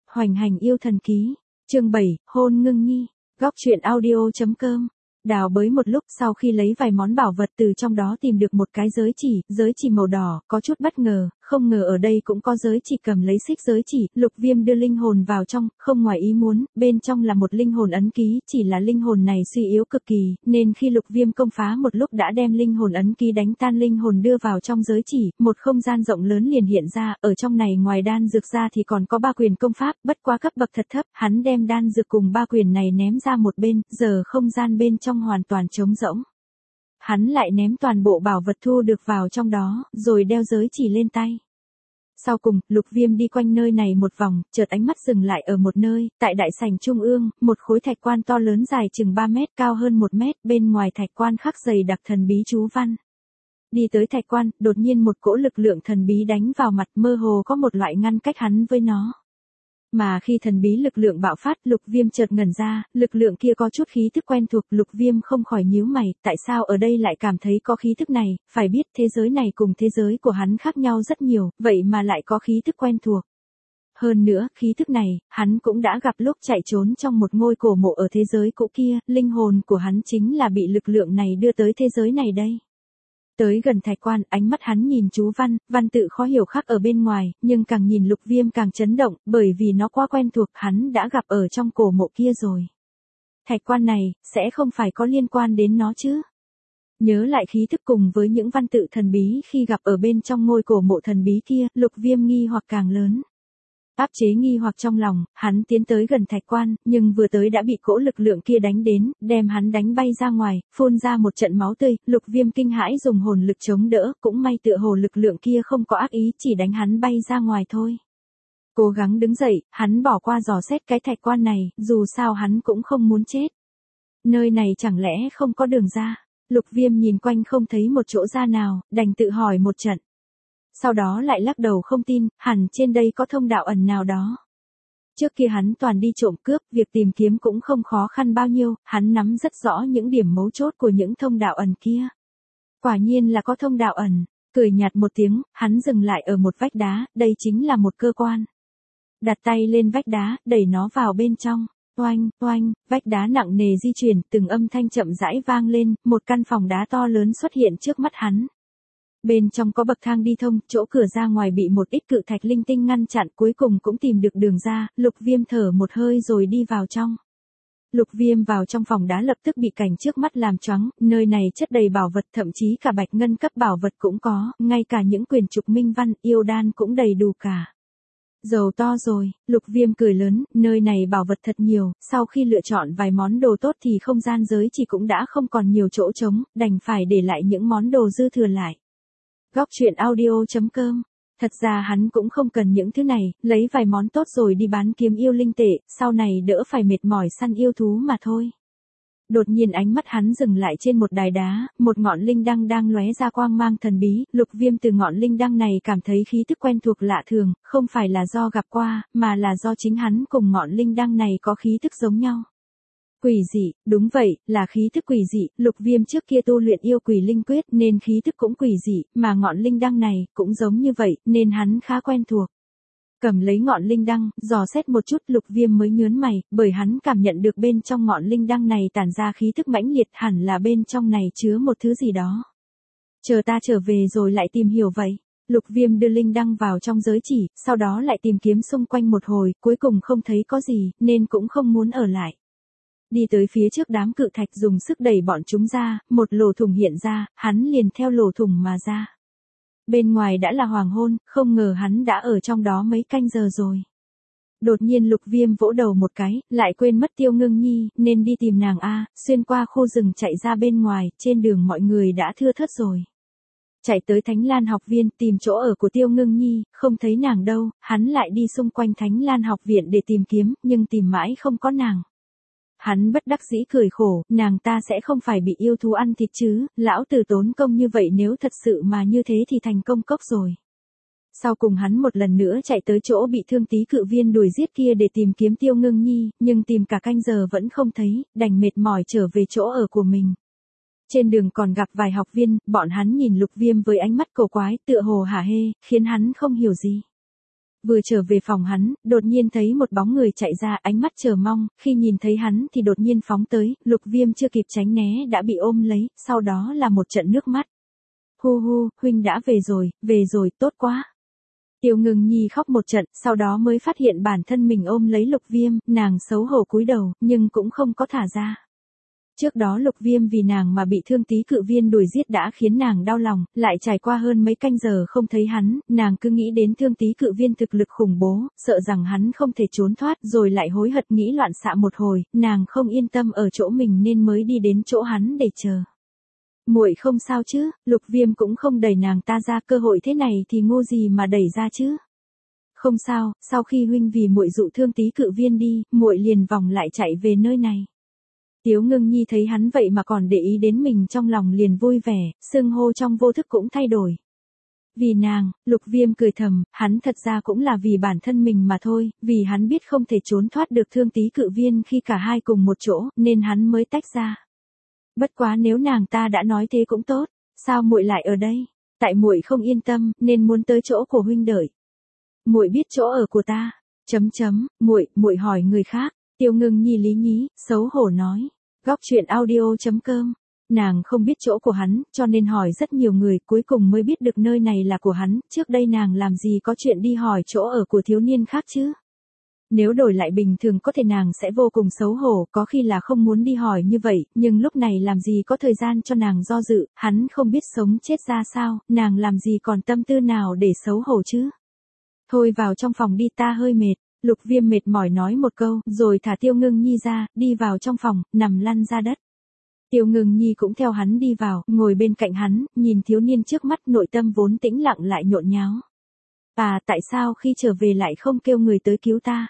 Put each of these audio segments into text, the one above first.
Hoành hành yêu thần ký. Chương 7, hôn ngưng nhi. Góc truyện audio.com. Đào bới một lúc sau khi lấy vài món bảo vật từ trong đó tìm được một cái giới chỉ màu đỏ, có chút bất ngờ, không ngờ ở đây cũng có giới chỉ. Cầm lấy xích giới chỉ, Lục Viêm đưa linh hồn vào trong, không ngoài ý muốn, bên trong là một linh hồn ấn ký, chỉ là linh hồn này suy yếu cực kỳ, nên khi Lục Viêm công phá một lúc đã đem linh hồn ấn ký đánh tan. Linh hồn đưa vào trong giới chỉ, một không gian rộng lớn liền hiện ra, ở trong này ngoài đan dược ra thì còn có 3 quyền công pháp, bất quá cấp bậc thật thấp, hắn đem đan dược cùng 3 quyền này ném ra một bên, giờ không gian bên trong hoàn toàn trống rỗng. Hắn lại ném toàn bộ bảo vật thu được vào trong đó, rồi đeo giới chỉ lên tay. Sau cùng, Lục Viêm đi quanh nơi này một vòng, chợt ánh mắt dừng lại ở một nơi, tại đại sảnh trung ương, một khối thạch quan to lớn dài chừng 3 mét, cao hơn 1 mét, bên ngoài thạch quan khắc dày đặc thần bí chú văn. Đi tới thạch quan, đột nhiên một cỗ lực lượng thần bí đánh vào mặt, mơ hồ có một loại ngăn cách hắn với nó. Mà khi thần bí lực lượng bạo phát, Lục Viêm chợt ngẩn ra, lực lượng kia có chút khí thức quen thuộc. Lục Viêm không khỏi nhíu mày, tại sao ở đây lại cảm thấy có khí thức này, phải biết thế giới này cùng thế giới của hắn khác nhau rất nhiều, vậy mà lại có khí thức quen thuộc. Hơn nữa, khí thức này, hắn cũng đã gặp lúc chạy trốn trong một ngôi cổ mộ ở thế giới cũ kia, linh hồn của hắn chính là bị lực lượng này đưa tới thế giới này đây. Tới gần thạch quan, ánh mắt hắn nhìn chú văn tự khó hiểu khắc ở bên ngoài, nhưng càng nhìn Lục Viêm càng chấn động, bởi vì nó quá quen thuộc, hắn đã gặp ở trong cổ mộ kia rồi. Thạch quan này, sẽ không phải có liên quan đến nó chứ? Nhớ lại khí thức cùng với những văn tự thần bí khi gặp ở bên trong ngôi cổ mộ thần bí kia, Lục Viêm nghi hoặc càng lớn. Áp chế nghi hoặc trong lòng, hắn tiến tới gần thạch quan, nhưng vừa tới đã bị cỗ lực lượng kia đánh đến, đem hắn đánh bay ra ngoài, phun ra một trận máu tươi. Lục Viêm kinh hãi dùng hồn lực chống đỡ, cũng may tựa hồ lực lượng kia không có ác ý, chỉ đánh hắn bay ra ngoài thôi. Cố gắng đứng dậy, hắn bỏ qua dò xét cái thạch quan này, dù sao hắn cũng không muốn chết. Nơi này chẳng lẽ không có đường ra? Lục Viêm nhìn quanh không thấy một chỗ ra nào, đành tự hỏi một trận. Sau đó lại lắc đầu không tin, hẳn trên đây có thông đạo ẩn nào đó. Trước kia hắn toàn đi trộm cướp, việc tìm kiếm cũng không khó khăn bao nhiêu, hắn nắm rất rõ những điểm mấu chốt của những thông đạo ẩn kia. Quả nhiên là có thông đạo ẩn, cười nhạt một tiếng, hắn dừng lại ở một vách đá, đây chính là một cơ quan. Đặt tay lên vách đá, đẩy nó vào bên trong. Oanh, oanh, vách đá nặng nề di chuyển, từng âm thanh chậm rãi vang lên, một căn phòng đá to lớn xuất hiện trước mắt hắn. Bên trong có bậc thang đi thông, chỗ cửa ra ngoài bị một ít cự thạch linh tinh ngăn chặn, cuối cùng cũng tìm được đường ra. Lục Viêm thở một hơi rồi đi vào trong. Lục Viêm vào trong phòng đá lập tức bị cảnh trước mắt làm choáng, nơi này chất đầy bảo vật, thậm chí cả bạch ngân cấp bảo vật cũng có, ngay cả những quyển trục minh văn, yêu đan cũng đầy đủ cả. Giàu to rồi, Lục Viêm cười lớn, nơi này bảo vật thật nhiều, sau khi lựa chọn vài món đồ tốt thì không gian giới chỉ cũng đã không còn nhiều chỗ trống, đành phải để lại những món đồ dư thừa lại. Góc truyện audio.com. Thật ra hắn cũng không cần những thứ này, lấy vài món tốt rồi đi bán kiếm yêu linh tệ, sau này đỡ phải mệt mỏi săn yêu thú mà thôi. Đột nhiên ánh mắt hắn dừng lại trên một đài đá, một ngọn linh đăng đang lóe ra quang mang thần bí. Lục Viêm từ ngọn linh đăng này cảm thấy khí tức quen thuộc lạ thường, không phải là do gặp qua, mà là do chính hắn cùng ngọn linh đăng này có khí tức giống nhau. Quỷ dị, đúng vậy, là khí thức quỷ dị. Lục Viêm trước kia tu luyện yêu quỷ linh quyết nên khí thức cũng quỷ dị, mà ngọn linh đăng này cũng giống như vậy, nên hắn khá quen thuộc. Cầm lấy ngọn linh đăng, dò xét một chút, Lục Viêm mới nhớn mày, bởi hắn cảm nhận được bên trong ngọn linh đăng này tản ra khí thức mãnh liệt, hẳn là bên trong này chứa một thứ gì đó. Chờ ta trở về rồi lại tìm hiểu vậy. Lục Viêm đưa linh đăng vào trong giới chỉ, sau đó lại tìm kiếm xung quanh một hồi, cuối cùng không thấy có gì, nên cũng không muốn ở lại. Đi tới phía trước đám cự thạch dùng sức đẩy bọn chúng ra, một lỗ thủng hiện ra, hắn liền theo lỗ thủng mà ra. Bên ngoài đã là hoàng hôn, không ngờ hắn đã ở trong đó mấy canh giờ rồi. Đột nhiên Lục Viêm vỗ đầu một cái, lại quên mất Tiêu Ngưng Nhi, nên đi tìm nàng xuyên qua khu rừng chạy ra bên ngoài, trên đường mọi người đã thưa thớt rồi. Chạy tới Thánh Lan học viện tìm chỗ ở của Tiêu Ngưng Nhi, không thấy nàng đâu, hắn lại đi xung quanh Thánh Lan học viện để tìm kiếm, nhưng tìm mãi không có nàng. Hắn bất đắc dĩ cười khổ, nàng ta sẽ không phải bị yêu thú ăn thịt chứ, lão tử tốn công như vậy nếu thật sự mà như thế thì thành công cốc rồi. Sau cùng hắn một lần nữa chạy tới chỗ bị Thương Tý cự viên đuổi giết kia để tìm kiếm Tiêu Ngưng Nhi, nhưng tìm cả canh giờ vẫn không thấy, đành mệt mỏi trở về chỗ ở của mình. Trên đường còn gặp vài học viên, bọn hắn nhìn Lục Viêm với ánh mắt cổ quái, tựa hồ hả hê, khiến hắn không hiểu gì. Vừa trở về phòng hắn, đột nhiên thấy một bóng người chạy ra, ánh mắt chờ mong, khi nhìn thấy hắn thì đột nhiên phóng tới, Lục Viêm chưa kịp tránh né đã bị ôm lấy, sau đó là một trận nước mắt. Hu hu, huynh đã về rồi, tốt quá. Tiêu Ngưng Nhi khóc một trận, sau đó mới phát hiện bản thân mình ôm lấy Lục Viêm, nàng xấu hổ cúi đầu, nhưng cũng không có thả ra. Trước đó Lục Viêm vì nàng mà bị Thương Tý Cự Viên đuổi giết đã khiến nàng đau lòng, lại trải qua hơn mấy canh giờ không thấy hắn, nàng cứ nghĩ đến Thương Tý Cự Viên thực lực khủng bố, sợ rằng hắn không thể trốn thoát, rồi lại hối hận nghĩ loạn xạ một hồi, nàng không yên tâm ở chỗ mình nên mới đi đến chỗ hắn để chờ. Muội không sao chứ? Lục Viêm cũng không đẩy nàng ta ra, cơ hội thế này thì ngu gì mà đẩy ra chứ? Không sao, sau khi huynh vì muội dụ Thương Tý Cự Viên đi, muội liền vòng lại chạy về nơi này. Tiếu Ngưng Nhi thấy hắn vậy mà còn để ý đến mình, trong lòng liền vui vẻ, xưng hô trong vô thức cũng thay đổi. Vì nàng, Lục Viêm cười thầm, hắn thật ra cũng là vì bản thân mình mà thôi, vì hắn biết không thể trốn thoát được Thương Tý Cự Viên khi cả hai cùng một chỗ, nên hắn mới tách ra. Bất quá nếu nàng ta đã nói thế cũng tốt, sao muội lại ở đây? Tại muội không yên tâm, nên muốn tới chỗ của huynh đợi. Muội biết chỗ ở của ta. Muội hỏi người khác. Tiêu Ngưng Nhi lý nhí, xấu hổ nói. Góc truyện audio.com. Nàng không biết chỗ của hắn, cho nên hỏi rất nhiều người, cuối cùng mới biết được nơi này là của hắn, trước đây nàng làm gì có chuyện đi hỏi chỗ ở của thiếu niên khác chứ? Nếu đổi lại bình thường có thể nàng sẽ vô cùng xấu hổ, có khi là không muốn đi hỏi như vậy, nhưng lúc này làm gì có thời gian cho nàng do dự, hắn không biết sống chết ra sao, nàng làm gì còn tâm tư nào để xấu hổ chứ? Thôi vào trong phòng đi, ta hơi mệt. Lục Viêm mệt mỏi nói một câu, rồi thả Tiêu Ngưng Nhi ra, đi vào trong phòng, nằm lăn ra đất. Tiêu Ngưng Nhi cũng theo hắn đi vào, ngồi bên cạnh hắn, nhìn thiếu niên trước mắt, nội tâm vốn tĩnh lặng lại nhộn nháo. Tại sao khi trở về lại không kêu người tới cứu ta?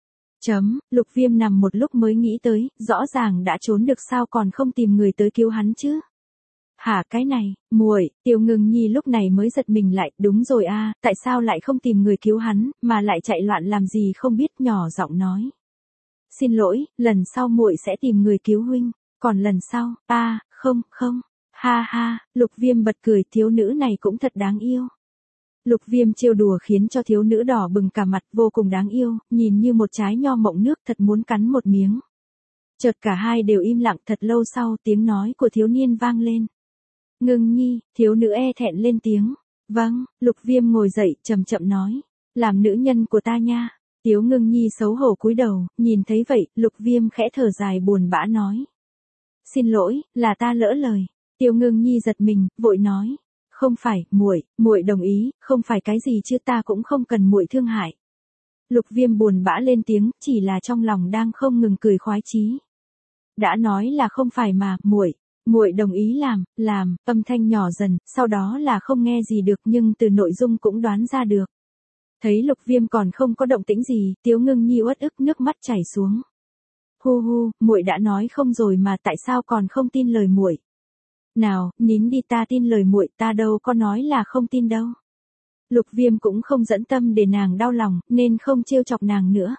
Lục Viêm nằm một lúc mới nghĩ tới, rõ ràng đã trốn được sao còn không tìm người tới cứu hắn chứ? Hả, cái này, muội? Tiêu Ngưng Nhi lúc này mới giật mình lại, đúng rồi a, tại sao lại không tìm người cứu hắn, mà lại chạy loạn làm gì không biết, nhỏ giọng nói. Xin lỗi, lần sau muội sẽ tìm người cứu huynh, còn lần sau, không, ha ha, Lục Viêm bật cười, thiếu nữ này cũng thật đáng yêu. Lục Viêm trêu đùa khiến cho thiếu nữ đỏ bừng cả mặt, vô cùng đáng yêu, nhìn như một trái nho mọng nước, thật muốn cắn một miếng. Chợt cả hai đều im lặng, thật lâu sau tiếng nói của thiếu niên vang lên. Ngưng Nhi, thiếu nữ e thẹn lên tiếng. Vâng, Lục Viêm ngồi dậy, chậm chậm nói. Làm nữ nhân của ta nha. Tiếu Ngưng Nhi xấu hổ cúi đầu, nhìn thấy vậy, Lục Viêm khẽ thở dài buồn bã nói. Xin lỗi, là ta lỡ lời. Tiêu Ngưng Nhi giật mình, vội nói. Không phải, muội đồng ý, không phải cái gì chứ, ta cũng không cần muội thương hại. Lục Viêm buồn bã lên tiếng, chỉ là trong lòng đang không ngừng cười khoái chí. Đã nói là không phải mà, muội đồng ý làm, âm thanh nhỏ dần, sau đó là không nghe gì được nhưng từ nội dung cũng đoán ra được. Thấy Lục Viêm còn không có động tĩnh gì, Tiếu Ngưng Nhi uất ức nước mắt chảy xuống. Hu, muội đã nói không rồi mà tại sao còn không tin lời muội? Nào, nín đi, ta tin lời muội, ta đâu có nói là không tin đâu. Lục Viêm cũng không dẫn tâm để nàng đau lòng, nên không trêu chọc nàng nữa.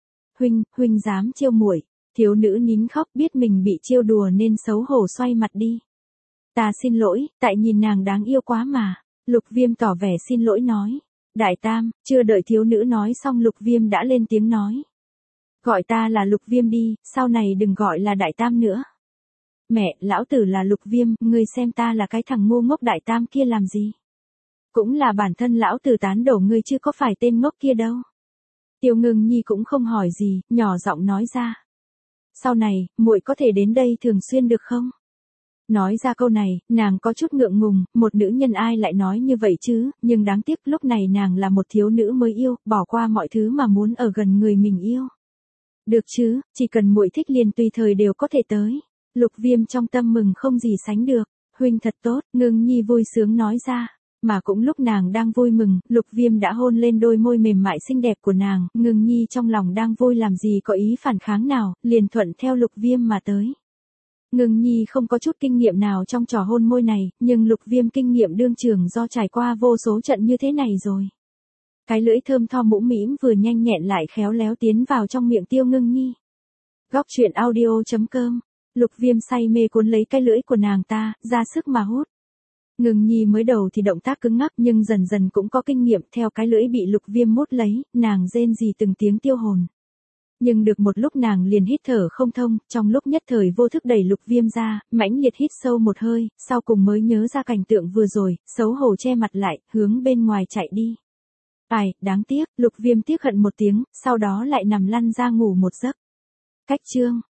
Huynh dám trêu muội? Thiếu nữ nín khóc, biết mình bị trêu đùa nên xấu hổ xoay mặt đi. Ta xin lỗi, tại nhìn nàng đáng yêu quá mà. Lục Viêm tỏ vẻ xin lỗi nói. Đại Tam, chưa đợi thiếu nữ nói xong Lục Viêm đã lên tiếng nói. Gọi ta là Lục Viêm đi, sau này đừng gọi là Đại Tam nữa. Mẹ, lão tử là Lục Viêm, ngươi xem ta là cái thằng ngu ngốc Đại Tam kia làm gì? Cũng là bản thân lão tử tán đổ ngươi chứ có phải tên ngốc kia đâu. Tiêu Ngưng Nhi cũng không hỏi gì, nhỏ giọng nói ra. Sau này, muội có thể đến đây thường xuyên được không? Nói ra câu này, nàng có chút ngượng ngùng, một nữ nhân ai lại nói như vậy chứ, nhưng đáng tiếc lúc này nàng là một thiếu nữ mới yêu, bỏ qua mọi thứ mà muốn ở gần người mình yêu. Được chứ, chỉ cần muội thích liền tùy thời đều có thể tới. Lục Viêm trong tâm mừng không gì sánh được. Huynh thật tốt, Ngưng Nhi vui sướng nói ra. Mà cũng lúc nàng đang vui mừng, Lục Viêm đã hôn lên đôi môi mềm mại xinh đẹp của nàng, Ngưng Nhi trong lòng đang vui làm gì có ý phản kháng nào, liền thuận theo Lục Viêm mà tới. Ngưng Nhi không có chút kinh nghiệm nào trong trò hôn môi này, nhưng Lục Viêm kinh nghiệm đương trường do trải qua vô số trận như thế này rồi. Cái lưỡi thơm tho mũm mĩm vừa nhanh nhẹn lại khéo léo tiến vào trong miệng Tiêu Ngưng Nhi. Góc truyện audio.com. Lục Viêm say mê cuốn lấy cái lưỡi của nàng ta, ra sức mà hút. Ngưng nhi mới đầu thì động tác cứng ngắc nhưng dần dần cũng có kinh nghiệm, theo cái lưỡi bị Lục Viêm mút lấy, nàng rên rỉ từng tiếng tiêu hồn. Nhưng được một lúc nàng liền hít thở không thông, trong lúc nhất thời vô thức đẩy Lục Viêm ra, mãnh liệt hít sâu một hơi, sau cùng mới nhớ ra cảnh tượng vừa rồi, xấu hổ che mặt lại, hướng bên ngoài chạy đi. Ai, đáng tiếc, Lục Viêm tiếc hận một tiếng, sau đó lại nằm lăn ra ngủ một giấc. Cách chương